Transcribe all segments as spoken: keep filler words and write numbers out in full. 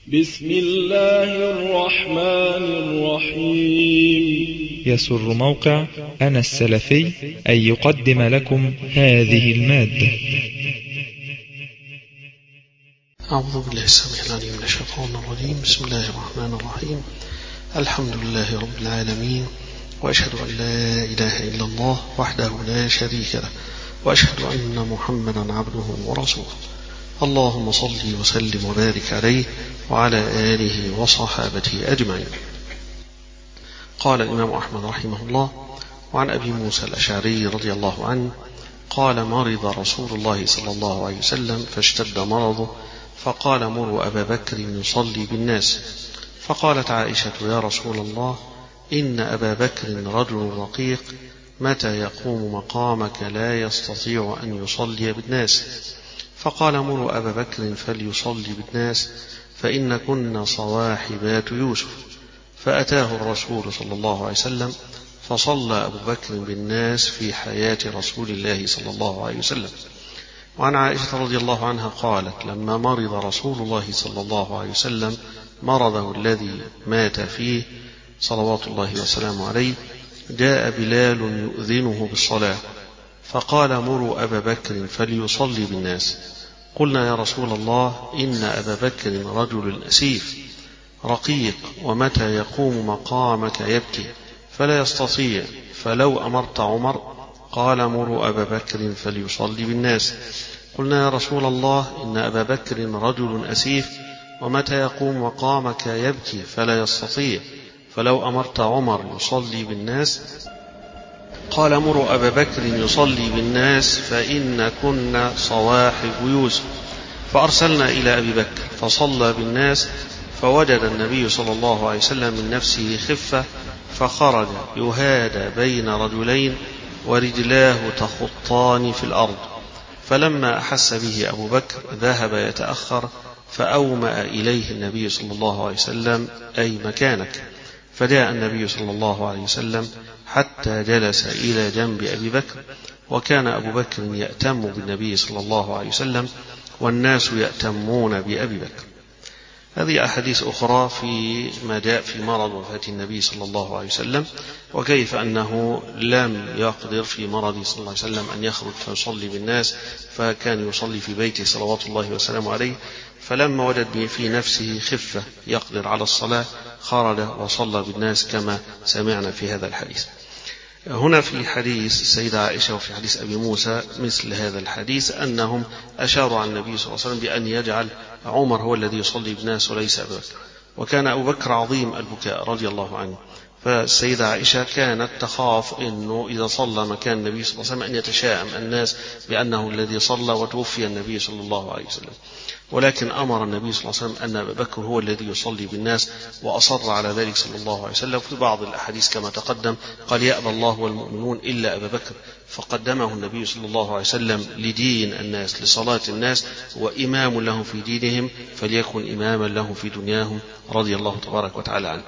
بسم الله الرحمن الرحيم. يسر موقع أنا السلفي أن يقدم لكم هذه المادة. أعوذ بالله السميع العليم من الشيطان الرجيم. بسم الله الرحمن الرحيم. الحمد لله رب العالمين، وأشهد أن لا إله إلا الله وحده لا شريك له، وأشهد أن محمدا عبده ورسوله. اللهم صل وسلم وبارك عليه وعلى آله وصحابته أجمعين. قال الإمام أحمد رحمه الله: وعن أبي موسى الأشعري رضي الله عنه قال: مرض رسول الله صلى الله عليه وسلم فاشتد مرضه، فقال: مروا أبا بكر يصلي بالناس. فقالت عائشة: يا رسول الله، إن أبا بكر رجل رقيق، متى يقوم مقامك لا يستطيع أن يصلي بالناس. فقال: مروا أبا بكر فليصلي بالناس، فإن كنا صواحبات يوسف. فأتاه الرسول صلى الله عليه وسلم فصلى أبو بكر بالناس في حياة رسول الله صلى الله عليه وسلم. وعن عائشة رضي الله عنها قالت: لما مرض رسول الله صلى الله عليه وسلم مرضه الذي مات فيه صلوات الله وسلامه عليه، جاء بلال يؤذنه بالصلاة، فقال: مروا أبا بكر فليصلي بالناس. قلنا: يا رسول الله، إن أبا بكر رجل أسيف رقيق، ومتى يقوم مقامك يبكي فلا يستطيع، فلو أمرت عمر. قال: مروا أبا بكر فليصلي بالناس. قلنا: يا رسول الله، إن أبا بكر رجل أسيف، ومتى يقوم مقامك يبكي فلا يستطيع، فلو أمرت عمر يصلي بالناس. قال: مروا أبا بكر يصلي بالناس، فإن كنا صواحب يوسف. فأرسلنا إلى أبي بكر فصلى بالناس، فوجد النبي صلى الله عليه وسلم من نفسه خفة، فخرج يهادى بين رجلين ورجلاه تخطان في الأرض. فلما أحس به أبو بكر ذهب يتأخر، فأومأ إليه النبي صلى الله عليه وسلم: أي مكانك. فجاء النبي صلى الله عليه وسلم حتى جلس إلى جنب أبي بكر، وكان أبو بكر يأتم بالنبي صلى الله عليه وسلم، والناس يأتمون بأبي بكر. هذه أحاديث أخرى في ما جاء في مرض وفاة النبي صلى الله عليه وسلم، وكيف أنه لم يقدر في مرضه صلى الله عليه وسلم أن يخرج فيصلي بالناس، فكان يصلي في بيته صلوات الله وسلامه عليه. فلما وجد في نفسه خفة يقدر على الصلاة خرج وصلى بالناس كما سمعنا في هذا الحديث. هنا في حديث السيدة عائشة وفي حديث أبي موسى مثل هذا الحديث، أنهم أشاروا على النبي صلى الله عليه وسلم بأن يجعل عمر هو الذي يصلي بالناس وليس أبو بكر. وكان أبو بكر عظيم البكاء رضي الله عنه، فالسيدة عائشة كانت تخاف أنه إذا صلى مكان النبي صلى الله عليه وسلم أن يتشائم الناس بأنه الذي صلى وتوفي النبي صلى الله عليه وسلم. ولكن أمر النبي صلى الله عليه وسلم أن أبا بكر هو الذي يصلي بالناس، وأصر على ذلك صلى الله عليه وسلم. في بعض الأحاديث كما تقدم قال: يأبى الله والمؤمنون إلا أبا بكر، فقدمه النبي صلى الله عليه وسلم لدين الناس، لصلاة الناس، وإمام لهم في دينهم، فليكن إماما لهم في دنياهم، رضي الله تبارك وتعالى عنه.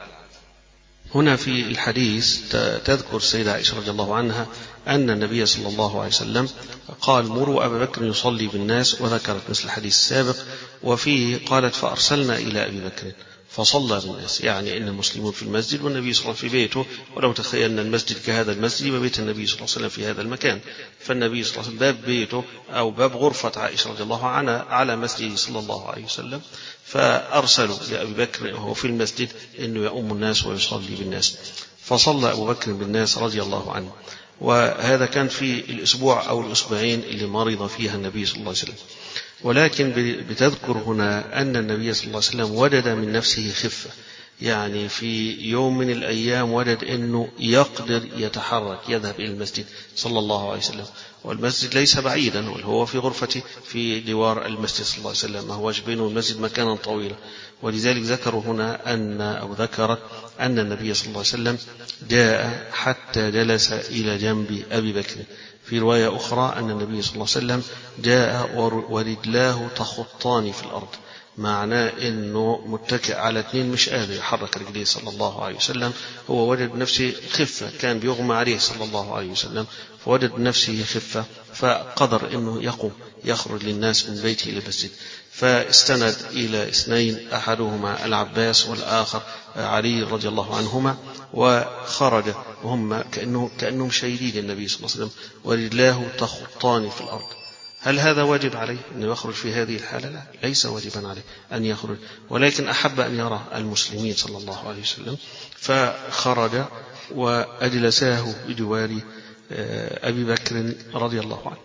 هنا في الحديث تذكر السيدة عائشة رضي الله عنها أن النبي صلى الله عليه وسلم قال: مروا أبا بكر يصلي بالناس، وذكرت مثل الحديث السابق. وفيه قالت: فأرسلنا إلى أبي بكر فصلى بالناس، يعني أن المسلمون في المسجد والنبي صلى الله عليه وسلم في بيته. ولو تخيلنا المسجد كهذا المسجد وبيت النبي صلى الله عليه وسلم في هذا المكان، فالنبي صلى الله عليه وسلم باب بيته أو باب غرفة عائشة رضي الله عنها على مسجده صلى الله عليه وسلم، فأرسلوا لأبي بكر وهو في المسجد أنه يؤم الناس ويصلي بالناس. فصلى أبو بكر بالناس رضي الله عنه. وهذا كان في الأسبوع أو الأسبوعين اللي مرض فيها النبي صلى الله عليه وسلم. ولكن بتذكر هنا أن النبي صلى الله عليه وسلم وجد من نفسه خفة، يعني في يوم من الأيام وجد أنه يقدر يتحرك يذهب إلى المسجد صلى الله عليه وسلم، والمسجد ليس بعيدا، وهو في غرفته في جوار المسجد صلى الله عليه وسلم، ما هوش بينه والمسجد مكانا طويلا. ولذلك ذكروا هنا أن أو ذكرت أن النبي صلى الله عليه وسلم جاء حتى جلس إلى جنب أبي بكر. في رواية أخرى أن النبي صلى الله عليه وسلم جاء ورجلاه تخطان في الأرض، معناه أنه متكئ على اثنين مش قادر يحرك رجليه صلى الله عليه وسلم. هو وجد بنفسه خفة، كان بيغمى عليه صلى الله عليه وسلم، فوجد بنفسه خفة فقدر أنه يقوم يخرج للناس من بيته إلى المسجد. فاستند إلى اثنين أحدهما العباس والآخر علي رضي الله عنهما، وخرج وهم كأنهم, كأنهم شايلين النبي صلى الله عليه وسلم ورجلاه تخطان في الأرض. هل هذا واجب عليه أن يخرج في هذه الحالة؟ لا، ليس واجبا عليه أن يخرج، ولكن أحب أن يرى المسلمين صلى الله عليه وسلم فخرج وأجلساه بجوار أبي بكر رضي الله عنه.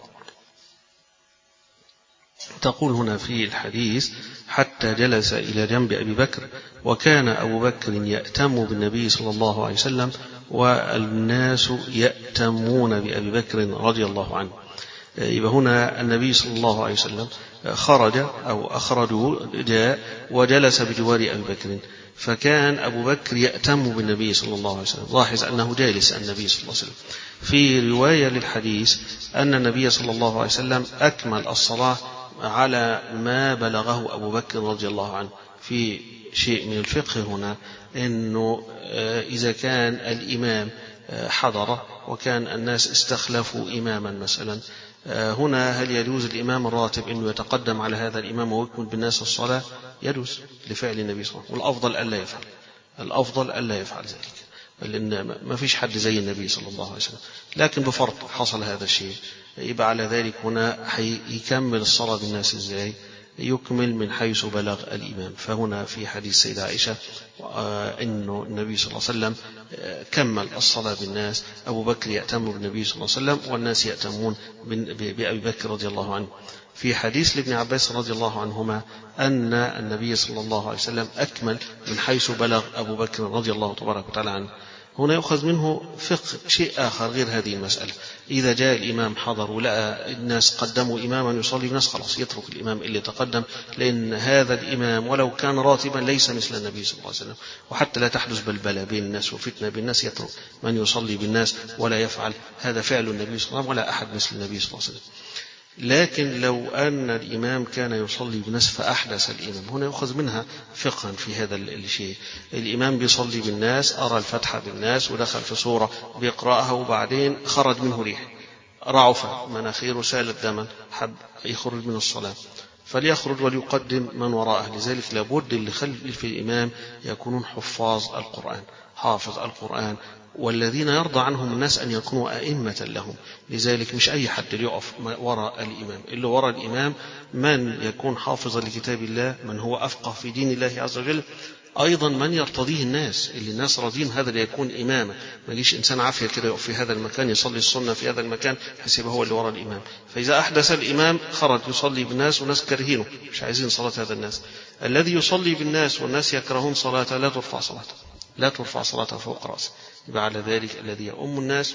تقول هنا في الحديث حتى جلس إلى جنب أبي بكر، وكان أبو بكر يأتم بالنبي صلى الله عليه وسلم والناس يأتمون بأبي بكر رضي الله عنه. يبقى هنا النبي صلى الله عليه وسلم خرج أو أخرجه جاء وجلس بجوار أبي بكر، فكان أبو بكر يأتم بالنبي صلى الله عليه وسلم. لاحظ أنه جالس النبي صلى الله عليه وسلم. في رواية للحديث أن النبي صلى الله عليه وسلم أكمل الصلاة على ما بلغه أبو بكر رضي الله عنه. في شيء من الفقه هنا أنه إذا كان الإمام حضر وكان الناس استخلفوا إماما مثلا، هنا هل يجوز الإمام الراتب أنه يتقدم على هذا الإمام ويكمل بالناس الصلاة؟ يجوز لفعل النبي صلى الله عليه وسلم، والأفضل ألا يفعل الأفضل ألا يفعل ذلك، لأن ما فيش حد زي النبي صلى الله عليه وسلم. لكن بفرض حصل هذا الشيء، يبقى على ذلك هنا يكمل الصلاة بالناس إزاي؟ يكمل من حيث بلغ الإمام. فهنا في حديث سيدة عائشة أنه النبي صلى الله عليه وسلم كمل الصلاة بالناس، أبو بكر يأتم بالنبي صلى الله عليه وسلم والناس يأتمون بأبي بكر رضي الله عنه. في حديث لابن عباس رضي الله عنهما أن النبي صلى الله عليه وسلم أكمل من حيث بلغ أبو بكر رضي الله تبارك وتعالى عنه. هنا يؤخذ منه فقه شيء آخر غير هذه المسألة. إذا جاء الإمام حضر ولقى الناس قدموا إماما يصلي بالناس، خلاص يترك الإمام اللي تقدم، لأن هذا الإمام ولو كان راتبا ليس مثل النبي صلى الله عليه وسلم، وحتى لا تحدث بلبلة بين الناس وفتنة بين الناس يترك من يصلي بالناس ولا يفعل هذا فعل النبي صلى الله عليه وسلم ولا أحد مثل النبي صلى الله عليه وسلم. لكن لو أن الإمام كان يصلي بالناس فأحدث الإمام، هنا يأخذ منها فقها في هذا الشيء. الإمام بيصلي بالناس، أرى الفتحة بالناس ودخل في صورة بيقرأها وبعدين خرج منه ريح، رعف مناخيره سالت دما، حب يخرج من الصلاة، فليخرج وليقدم من وراءه. لذلك لابد اللي خلف الإمام يكونون حفاظ القرآن، حافظ القرآن، والذين يرضى عنهم الناس أن يكونوا أئمة لهم. لذلك مش أي حد يقف وراء الإمام، اللي وراء الإمام من يكون حافظا لكتاب الله، من هو أفقه في دين الله عز وجل، أيضا من يرتضيه الناس، اللي الناس راضين هذا اللي يكون إمامه. ما يجيش إنسان عافية كده يقف في هذا المكان يصلي السنة في هذا المكان حسب هو اللي وراء الإمام. فإذا أحدث الإمام خرج يصلي بالناس وناس كرهينه مش عايزين صلاة هذا الناس. الذي يصلي بالناس والناس يكرهون صلاته لا ترفع صلاته لا ترفع صلاته فوق رأسه. يبقى على ذلك الذي يؤم الناس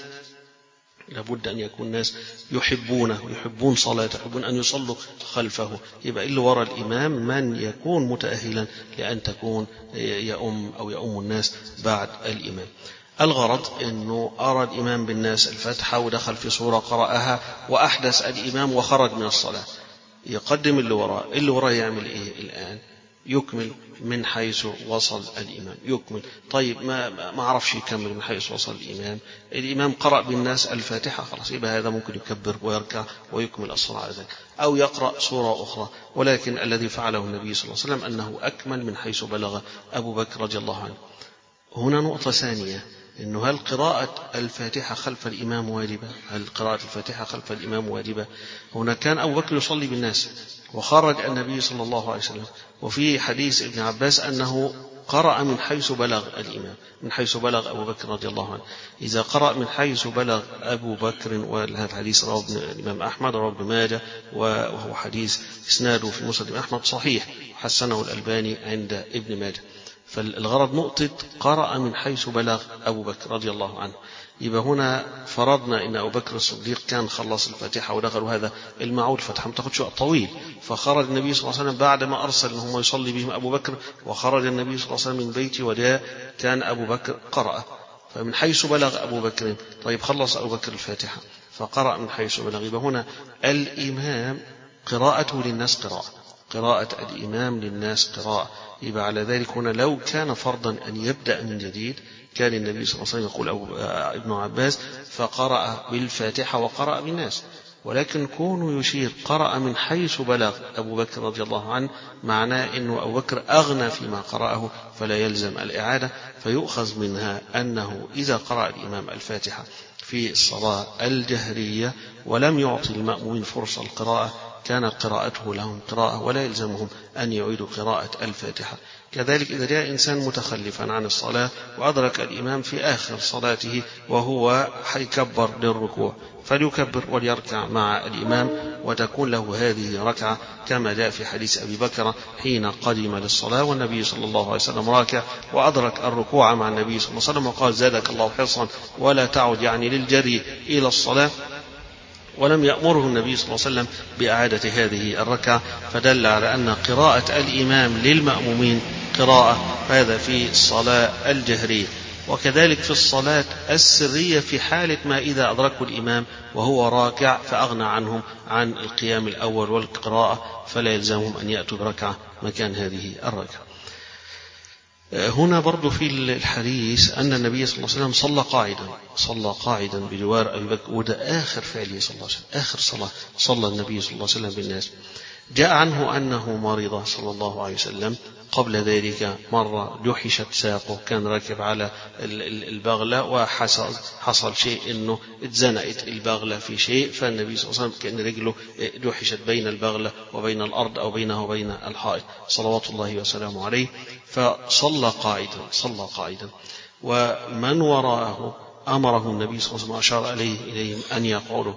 لابد أن يكون الناس يحبونه ويحبون صلاته، يحبون أن يصلوا خلفه. يبقى اللي وراء الإمام من يكون متأهلا لأن تكون يؤم أو يؤم الناس بعد الإمام. الغرض أنه أرى الإمام بالناس الفتحة ودخل في صورة قرأها وأحدث الإمام وخرج من الصلاة، يقدم اللي وراء. اللي وراء يعمل إيه الآن؟ يكمل من حيث وصل الإمام، يكمل. طيب ما ما عرفش يكمل من حيث وصل الإمام، الإمام قرأ بالناس الفاتحة خلاص، يبقى هذا ممكن يكبر ويركع ويكمل الصلاة على ذلك، أو يقرأ سورة أخرى. ولكن الذي فعله النبي صلى الله عليه وسلم أنه أكمل من حيث بلغ أبو بكر رضي الله عنه. هنا نقطة ثانية، إنه هل قراءة الفاتحة خلف الإمام واجبة؟ هل قراءة الفاتحة خلف الإمام واجبة؟ هنا كان أبو بكر يصلي بالناس وخرج النبي صلى الله عليه وسلم، وفي حديث ابن عباس أنه قرأ من حيث بلغ الإمام، من حيث بلغ أبو بكر رضي الله عنه. إذا قرأ من حيث بلغ أبو بكر، وهذا الحديث رواه الإمام أحمد رواه ابن ماجه، وهو حديث إسناده في مسند أحمد صحيح، حسنه الألباني عند ابن ماجه. فالغرض نقطة قرأ من حيث بلغ أبو بكر رضي الله عنه. يبقى هنا فرضنا إن أبو بكر الصديق كان خلص الفاتحة ودخل، هذا المعول فتحة ما تاخدش وقت طويل، فخرج النبي صلى الله عليه وسلم بعد ما أرسل أنهم يصلي بهم أبو بكر، وخرج النبي صلى الله عليه وسلم من بيته وجاء كان أبو بكر قرأ، فمن حيث بلغ أبو بكر. طيب خلص أبو بكر الفاتحة فقرأ من حيث بلغ. يبقى هنا الإمام قراءته للناس قراءة، قراءة الإمام للناس قراءة. يبقى على ذلك هنا لو كان فرضا أن يبدأ من جديد كان النبي صلى الله عليه وسلم يقول أبو ابن عباس فقرأ بالفاتحة وقرأ بالناس. ولكن كونه يشير قرأ من حيث بلغ أبو بكر رضي الله عنه معناه أنه أبو بكر أغنى فيما قرأه فلا يلزم الإعادة، فيؤخذ منها أنه إذا قرأ الإمام الفاتحة في الصلاة الجهرية ولم يعطي المأمومين فرصة القراءة كانت قراءته لهم قراءة ولا يلزمهم أن يعيدوا قراءة الفاتحة. كذلك إذا جاء إنسان متخلفا عن الصلاة وأدرك الإمام في آخر صلاته وهو حيكبر للركوع فليكبر وليركع مع الإمام وتكون له هذه ركعة، كما جاء في حديث أبي بكر حين قدم للصلاة والنبي صلى الله عليه وسلم راكع وأدرك الركوع مع النبي صلى الله عليه وسلم وقال زادك الله حرصا ولا تعد يعني للجري إلى الصلاة، ولم يأمره النبي صلى الله عليه وسلم بإعادة هذه الركعة، فدل على أن قراءة الإمام للمأمومين قراءة، هذا في الصلاة الجهرية. وكذلك في الصلاة السرية في حالة ما إذا أدركوا الإمام وهو راكع فأغنى عنهم عن القيام الأول والقراءة فلا يلزمهم أن يأتوا بركعة مكان هذه الركعة. هنا برضو في الحديث أن النبي صلى الله عليه وسلم صلى قاعدا صلى قاعدا بجوار أبي بكر، وده آخر فعله صلى الله عليه وسلم، آخر صلاة صلى النبي صلى الله عليه وسلم بالناس. جاء عنه أنه مرض صلى الله عليه وسلم، قبل ذلك مرة جحشت ساقه، كان راكب على البغلة وحصل حصل شيء أنه اتزنقت البغلة في شيء، فالنبي صلى الله عليه وسلم كأن رجله جحشت بين البغلة وبين الأرض أو بينه وبين الحائط صلوات الله وسلامه عليه، فصلى قاعدا صلى قاعدا ومن وراءه أمره النبي صلى الله عليه وسلم أشار عليه إليهم أن يقعدوا،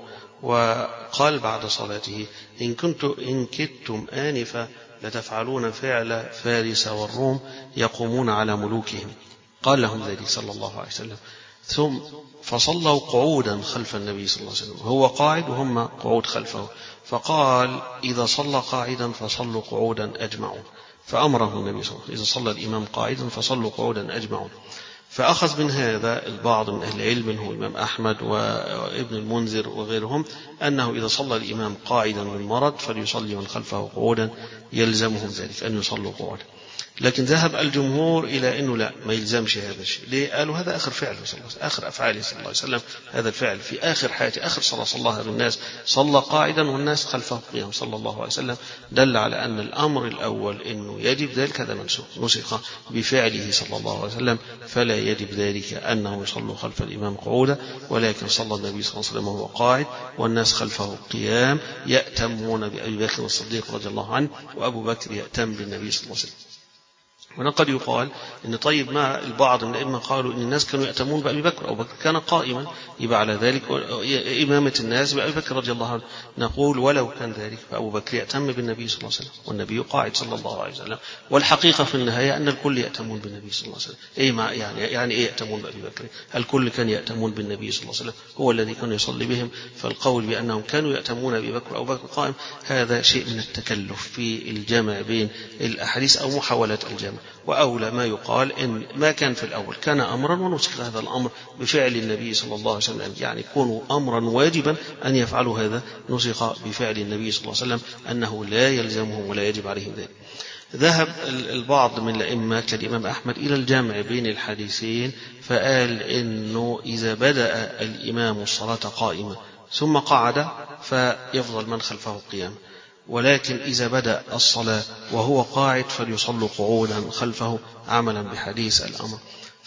وقال بعد صلاته إن كنتم إن كدتم آنفا لتفعلون فعل فارس والروم يقومون على ملوكهم، قال لهم ذلك صلى الله عليه وسلم، ثم فصلوا قعودا خلف النبي صلى الله عليه وسلم، هو قاعد وهم قعود خلفه، فقال إذا صلى قاعدا فصلوا قعودا أجمعون، فأمره النبي صلى الله عليه وسلم إذا صلى الإمام قاعدا فصلوا قعودا أجمعون. فأخذ من هذا البعض من أهل العلم منه الإمام أحمد وابن المنذر وغيرهم أنه إذا صلى الإمام قاعدا من مرض فليصلي من خلفه قعودا، يلزمهم ذلك أن يصلوا قعودا. لكن ذهب الجمهور إلى أنه لا، ما يلزمش هذا الشيء. ليه؟ قالوا هذا آخر فعل صلى الله عليه وسلم، آخر أفعاله صلى الله عليه وسلم، هذا الفعل في آخر حياته، آخر صلاة صلاها بالناس، صلى قاعدا والناس خلفه قيام صلى الله عليه وسلم، دل على أن الأمر الأول أنه يجب ذلك هذا منسوخ، نسخ بفعله صلى الله عليه وسلم، فلا يجب ذلك أنه يصلوا خلف الإمام قعودا، ولكن صلى النبي صلى الله عليه وسلم وهو قاعد والناس خلفه قيام، يأتمون بأبي بكر الصديق رضي الله عنه، وأبو بكر يأتم بالنبي صلى الله عليه وسلم. هنا قد يقال إن طيب ما البعض من الأئمة قالوا إن الناس كانوا يأتمون بأبي بكر، أبو بكر كان قائما، يبقى على ذلك إمامة الناس بأبي بكر رضي الله عنه. نقول ولو كان ذلك فأبو بكر يأتم بالنبي صلى الله عليه وسلم والنبي قاعد صلى الله عليه وسلم، والحقيقة في النهاية أن الكل يأتمون بالنبي صلى الله عليه وسلم. أي ما يعني يعني إيه يأتمون بأبي بكر؟ الكل كان يأتمون بالنبي صلى الله عليه وسلم، هو الذي كان يصلي بهم، فالقول بأنهم كانوا يأتمون بأبي بكر أو بكر قائم هذا شيء من التكلف في الجمع بين الأحاديث أو محاولة الجمع، وأولى ما يقال إن ما كان في الأول كان أمرا ونسخ هذا الأمر بفعل النبي صلى الله عليه وسلم، يعني يكون أمرا واجبا أن يفعلوا هذا، نسخ بفعل النبي صلى الله عليه وسلم أنه لا يلزمهم ولا يجب عليهم ذلك. ذهب البعض من الأئمة كالإمام أحمد إلى الجمع بين الحديثين، فقال إنه إذا بدأ الإمام الصلاة قائمة ثم قعد فيفضل من خلفه قيام، ولكن إذا بدأ الصلاة وهو قاعد فليصلوا قعودا خلفه عملا بحديث الأمر.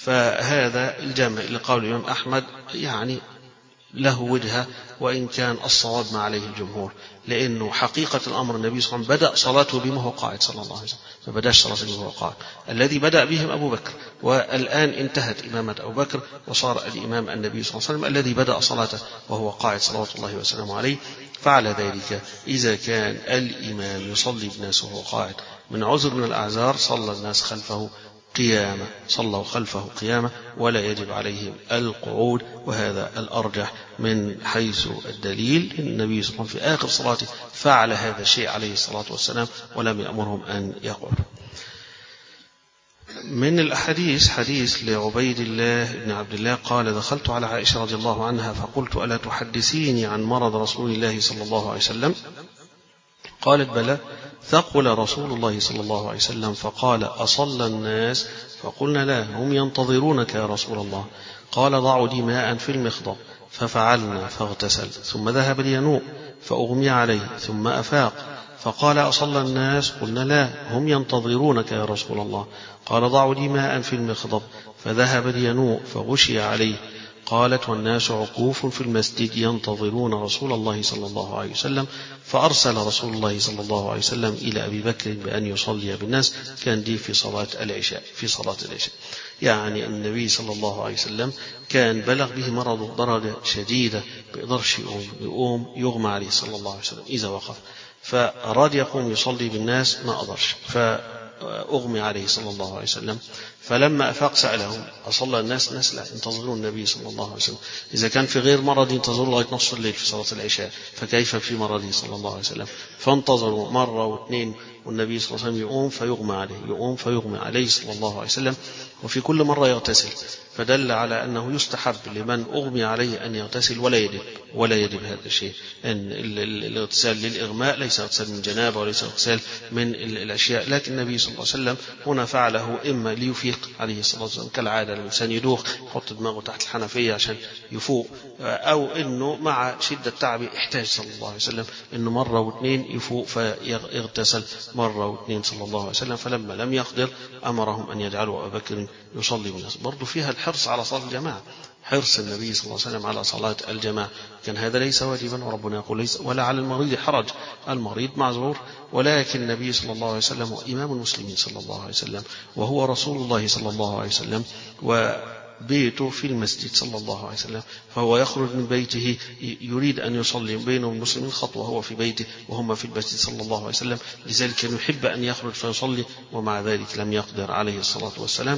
فهذا الجمع اللي قال الإمام أحمد يعني له وجهة، وإن كان الصواب ما عليه الجمهور، لأنه حقيقة الأمر النبي صلى الله عليه وسلم بدأ صلاته بما هو قاعد صلى الله عليه وسلم، ما بدأش صلاته بما هو قاعد، الذي بدأ بهم أبو بكر، والآن انتهت إمامة أبو بكر وصار الإمام النبي صلى الله عليه وسلم الذي بدأ صلاته وهو قاعد صلوات الله وسلامه عليه. فعلى ذلك إذا كان الإمام يصلي بالناس وهو قاعد من عذر من الأعذار صلى الناس خلفه قيامة، صلوا خلفه قيامة ولا يجب عليهم القعود، وهذا الأرجح من حيث الدليل. النبي صلى الله عليه وسلم في آخر صلاته فعل هذا الشيء عليه الصلاة والسلام ولم يأمرهم أن يقعدوا. من الأحاديث حديث لعبيد الله بن عبد الله قال دخلت على عائشة رضي الله عنها فقلت ألا تحدثيني عن مرض رسول الله صلى الله عليه وسلم؟ قالت بلى. ثقل رسول الله صلى الله عليه وسلم فقال أصلى الناس؟ فقلنا لا، هم ينتظرونك يا رسول الله. قال ضعوا لي ماء في المخضب، ففعلنا فاغتسل ثم ذهب لينوء فأغمي عليه ثم أفاق فقال أصلى الناس؟ قلنا لا، هم ينتظرونك يا رسول الله. قال ضعوا لي ماء في المخضب، فذهب لينوء فغشي عليه. قالت والناس عكوف في المسجد ينتظرون رسول الله صلى الله عليه وسلم، فأرسل رسول الله صلى الله عليه وسلم إلى أبي بكر بأن يصلي بالناس. كان دي في صلاة العشاء في صلاة العشاء يعني النبي صلى الله عليه وسلم كان بلغ به مرضه درجة شديدة، بيقدرش يقوم يقوم يغمى عليه صلى الله عليه وسلم إذا وقف، فأراد يقوم يصلي بالناس ما قدرش، فأغمي عليه صلى الله عليه وسلم. فلما أفاق سألهم أصلى الناس؟ ناس لا، ينتظرون النبي صلى الله عليه وسلم. إذا كان في غير مرض ينتظرون لغاية نصف الليل في صلاة العشاء، فكيف في مرضه صلى الله عليه وسلم؟ فانتظروا مرة واثنين والنبي صلى الله عليه وسلم يقوم فيغمى عليه، يقوم فيغمى عليه صلى الله عليه وسلم، وفي كل مرة يغتسل. فدل على أنه يستحب لمن أغمي عليه أن يغتسل ولا يدب ولا يدب هذا الشيء، أن الاغتسال للإغماء ليس اغتسال من جنابة وليس اغتسال من الأشياء، لكن النبي صلى الله عليه وسلم هنا فعله إما ليفيق عليه الصلاة والسلام كالعادة، الإنسان يدوخ يحط دماغه تحت الحنفية عشان يفوق، أو أنه مع شدة تعبه احتاج صلى الله عليه وسلم أنه مرة واثنين يفوق فيغتسل مرة واثنين صلى الله عليه وسلم. فلما لم يقدر أمرهم أن يجعلوا أبا بكر يصلي بالناس. برضو فيها الحرص على صلاة الجماعة، حرص النبي صلى الله عليه وسلم على صلاة الجماعة، كان هذا ليس واجبا، وربنا يقول ليس ولا على المريض حرج، المريض معذور، ولكن النبي صلى الله عليه وسلم هو إمام المسلمين صلى الله عليه وسلم، وهو رسول الله صلى الله عليه وسلم، وبيته في المسجد صلى الله عليه وسلم، فهو يخرج من بيته يريد أن يصلي بينه المسلمين خطوة، هو في بيته وهم في المسجد صلى الله عليه وسلم، لذلك كان يحب أن يخرج فيصلي، ومع ذلك لم يقدر عليه الصلاة والسلام.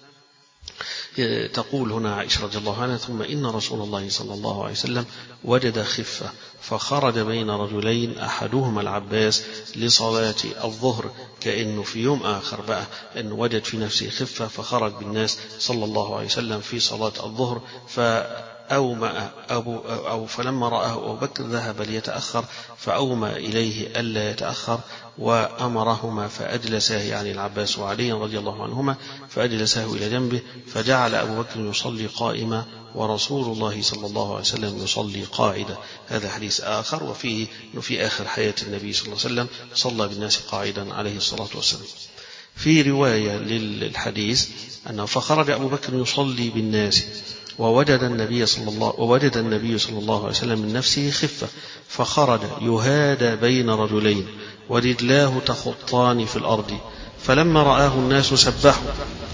تقول هنا عائشة رضي الله عنها ثم إن رسول الله صلى الله عليه وسلم وجد خفة فخرج بين رجلين أحدهما العباس لصلاة الظهر، كأنه في يوم آخر بقى أنه وجد في نفسه خفة فخرج بالناس صلى الله عليه وسلم في صلاة الظهر. فأومأ أبو أو فلما رآه أبو بكر ذهب ليتأخر فأومأ إليه ألا يتأخر وأمرهما فأجلساه، يعني العباس وعلي رضي الله عنهما، فأجلساه إلى جنبه، فجعل أبو بكر يصلي قائما ورسول الله صلى الله عليه وسلم يصلي قاعدا. هذا حديث آخر، وفيه أنه في آخر حياة النبي صلى الله عليه وسلم صلى بالناس قاعدا عليه الصلاة والسلام. في رواية للحديث أنه فخرج أبو بكر يصلي بالناس ووجد النبي صلى الله ووجد النبي صلى الله عليه وسلم من نفسه خفة فخرج يهادى بين رجلين ورجلاه تخطان في الأرض، فلما رآه الناس سبحوا،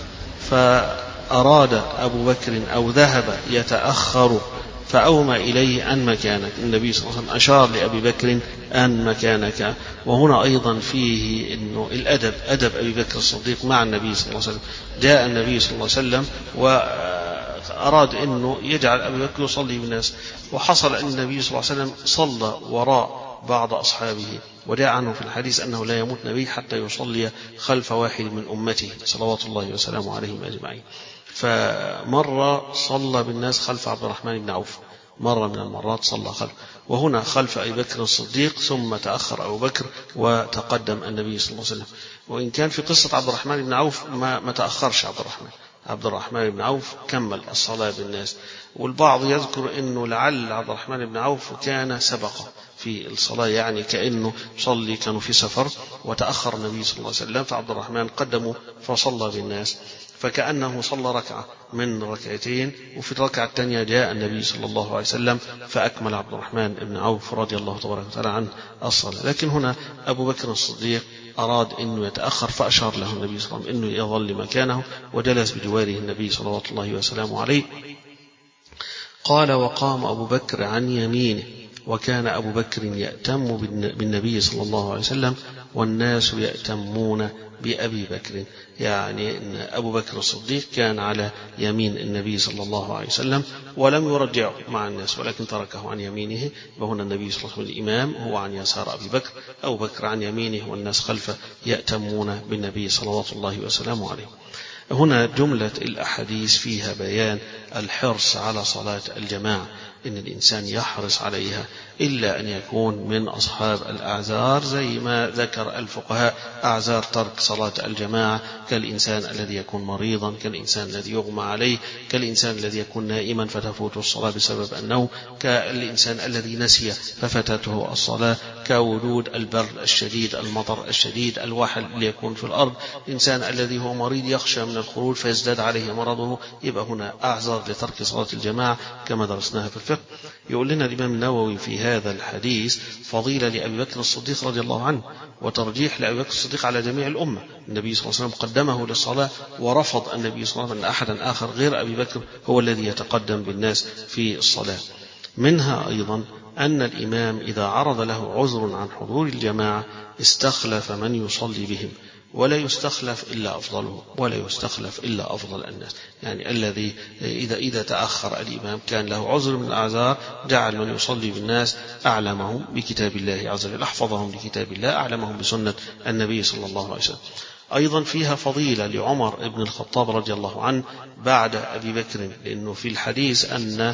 فأراد أبو بكر أو ذهب يتأخر فأومى إليه أن مكانك. النبي صلى الله عليه وسلم أشار لأبي بكر أن مكانك. وهنا أيضا فيه إنه الأدب، أدب أبي بكر الصديق مع النبي صلى الله عليه وسلم. جاء النبي صلى الله عليه وسلم وأراد أنه يجعل أبي بكر يصلي بالناس، وحصل أن النبي صلى الله عليه وسلم صلى وراء بعض أصحابه، وجاء عنه في الحديث أنه لا يموت نبي حتى يصلي خلف واحد من أمته صلوات الله وسلامه عليهم أجمعين. فمرة صلى بالناس خلف عبد الرحمن بن عوف، مرة من المرات صلى خلف، وهنا خلف أبي بكر الصديق، ثم تأخر أبو بكر وتقدم النبي صلى الله عليه وسلم. وإن كان في قصة عبد الرحمن بن عوف ما, ما تأخرش عبد الرحمن عبد الرحمن بن عوف كمل الصلاة بالناس، والبعض يذكر أنه لعل عبد الرحمن بن عوف كان سبق في الصلاة، يعني كأنه صلي كانوا في سفر وتأخر النبي صلى الله عليه وسلم فعبد الرحمن قدمه فصلى بالناس، فكأنه صلى ركعة من ركعتين، وفي الركعة الثانية جاء النبي صلى الله عليه وسلم فأكمل عبد الرحمن بن عوف رضي الله تبارك وتعالى عنه الصلاة. لكن هنا أبو بكر الصديق أراد أنه يتأخر فأشار له النبي صلى الله عليه وسلم أنه يظل مكانه، وجلس بجواره النبي صلى الله وسلامه عليه. قال وقام أبو بكر عن يمينه، وكان أبو بكر يأتم بالنبي صلى الله عليه وسلم والناس يأتمون بأبي بكر، يعني أن أبو بكر الصديق كان على يمين النبي صلى الله عليه وسلم ولم يرجعه مع الناس ولكن تركه عن يمينه، وهنا النبي صلى الله عليه وسلم الإمام هو عن يسار أبي بكر، أبو بكر عن يمينه والناس خلفه يأتمون بالنبي صلوات الله وسلامه عليه. هنا جملة الأحاديث فيها بيان الحرص على صلاة الجماعة، إن الإنسان يحرص عليها، إلا أن يكون من أصحاب الأعذار زي ما ذكر الفقهاء، أعذار ترك صلاة الجماعة، كالإنسان الذي يكون مريضا، كالإنسان الذي يغمى عليه، كالإنسان الذي يكون نائما فتفوت الصلاة بسبب النوم، كالإنسان الذي نسي ففتته الصلاة، كوجود البرد الشديد، المطر الشديد، الوحل اللي يكون في الأرض، الإنسان الذي هو مريض يخشى من الخروج فيزداد عليه مرضه، يبقى هنا أعذار لترك صلاة الجماعة كما درسناها في الفقه. يقول لنا الإمام النووي في هذا الحديث فضيلة لأبي بكر الصديق رضي الله عنه، وترجيح لأبي بكر الصديق على جميع الأمة. النبي صلى الله عليه وسلم قدمه للصلاة، ورفض النبي صلى الله عليه وسلم أن أحدا آخر غير أبي بكر هو الذي يتقدم بالناس في الصلاة. منها أيضا أن الإمام إذا عرض له عذر عن حضور الجماعة استخلف من يصلي بهم، ولا يستخلف إلا أفضله، ولا يستخلف إلا أفضل الناس. يعني الذي إذا إذا تأخر الإمام كان له عذر من الأعذار، جعل من يصلي بالناس أعلمهم بكتاب الله عز وجل، أحفظهم لكتاب الله، أعلمهم بسنة النبي صلى الله عليه وسلم. أيضا فيها فضيلة لعمر بن الخطاب رضي الله عنه بعد أبي بكر، لأنه في الحديث أن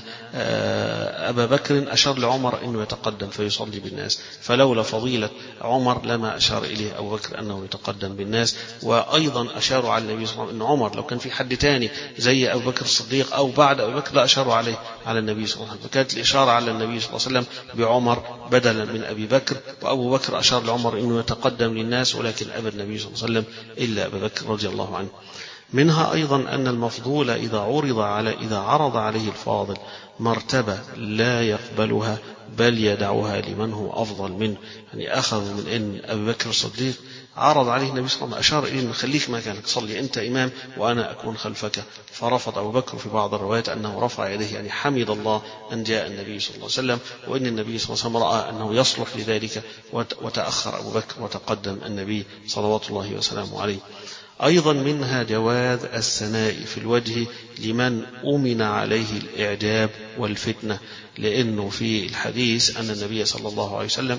أبا بكر أشار لعمر أنه يتقدم فيصلي بالناس، فلولا فضيلة عمر لما أشار إليه أبو بكر أنه يتقدم بالناس. وأيضا أشاروا على النبي صلى الله عليه وسلم أن عمر لو كان في حد تاني زي أبو بكر الصديق أو بعد أبو بكر لا أشاروا عليه على النبي صلى الله عليه وسلم، فكانت الإشارة على النبي صلى الله عليه وسلم بعمر بدلا من أبي بكر، وأبو بكر أشار لعمر أنه يتقدم للناس، ولكن أبى النبي صلى الله عليه وسلم إلا أبا بكر رضي الله عنه. منها أيضا أن المفضول إذا عرض على إذا عرض عليه الفاضل مرتبة لا يقبلها بل يدعوها لمن هو أفضل منه. يعني أخذ من أن أبي بكر الصديق عرض عليه النبي صلى الله عليه وسلم، أشار إليه أن خليك مكانك، صلي أنت إمام وأنا أكون خلفك، فرفض أبو بكر. في بعض الروايات أنه رفع يديه، يعني حمد الله أن جاء النبي صلى الله عليه وسلم، وإن النبي صلى الله عليه وسلم رأى أنه يصلح لذلك، وتأخر أبو بكر وتقدم النبي صلوات الله وسلامه عليه. أيضا منها جواز الثناء في الوجه لمن أمن عليه الإعجاب والفتنة، لأنه في الحديث أن النبي صلى الله عليه وسلم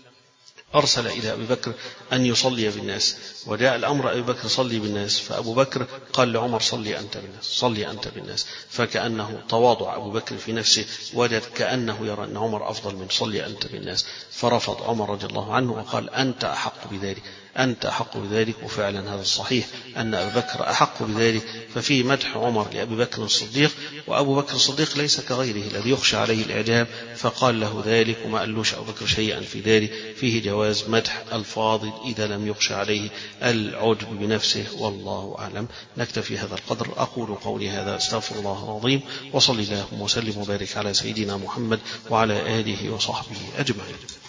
أرسل إلى أبي بكر أن يصلي بالناس، وجاء الأمر أبي بكر صلي بالناس، فأبو بكر قال لعمر صلي أنت بالناس، صلي أنت بالناس، فكأنه تواضع أبو بكر في نفسه، وجد كأنه يرى أن عمر أفضل من صلي أنت بالناس، فرفض عمر رضي الله عنه وقال أنت أحق بذلك، أنت أحق بذلك. وفعلا هذا الصحيح أن أبا بكر أحق بذلك. ففي مدح عمر لأبي بكر الصديق، وأبو بكر الصديق ليس كغيره الذي يخشى عليه الإعجاب فقال له ذلك، وما قالوش أبو بكر شيئا في ذلك. فيه جواز مدح الفاضل إذا لم يخشى عليه العجب بنفسه، والله أعلم. نكتفي هذا القدر. أقول قولي هذا، استغفر الله العظيم، وصلي اللهم وسلم وبارك على سيدنا محمد وعلى آله وصحبه أجمعين.